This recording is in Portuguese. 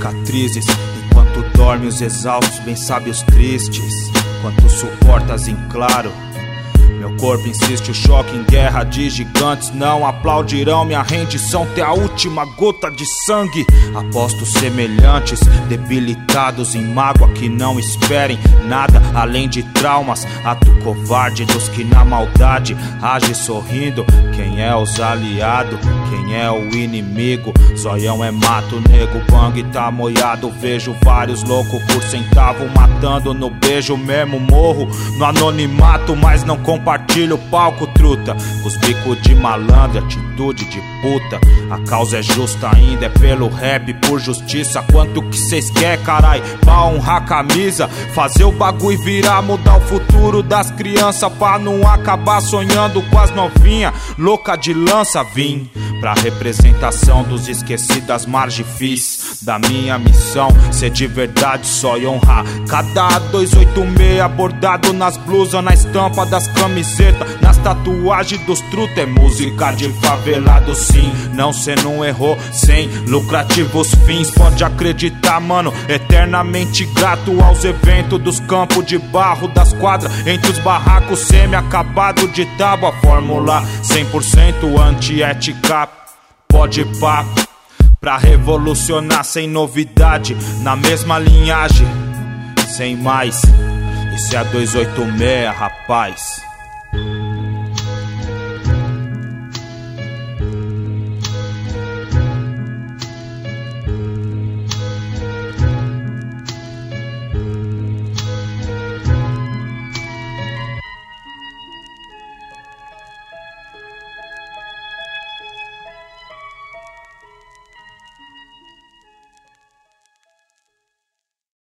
cicatrizes. Enquanto dorme os exaustos, bem sabe os tristes. Quanto suportas em claro, meu corpo insiste, o choque em guerra de gigantes não aplaudirão minha rendição até a última gota de sangue. Apostos semelhantes, debilitados em mágoa, que não esperem nada além de traumas. Ato covarde dos que na maldade age sorrindo. Quem é os aliados, quem é o inimigo? Zoião é mato, nego, bang tá moiado. Vejo vários loucos por centavo matando no beijo mesmo. Morro no anonimato, mas não compartilho o palco, truta. Os bicos de malandro, atitude de puta. A causa é justa ainda, é pelo rap, por justiça. Quanto que cês quer, carai? Pra honrar a camisa, fazer o bagulho virar, mudar o futuro das crianças, pra não acabar sonhando com as novinhas louca de lança. Vim pra representação dos esquecidas margens, fiz da minha missão ser de verdade só e honrar cada 286 bordado nas blusas, na estampa das camisetas, nas tatuagens dos truta. É música de favelado sim, não cê não errou, sem lucrativos fins. Pode acreditar, mano, eternamente grato aos eventos dos campos de barro, das quadras, entre os barracos semi-acabado de tábua. Fórmula 100% antiética, pode pá, pra revolucionar sem novidade, na mesma linhagem, sem mais. Isso é a 286, rapaz.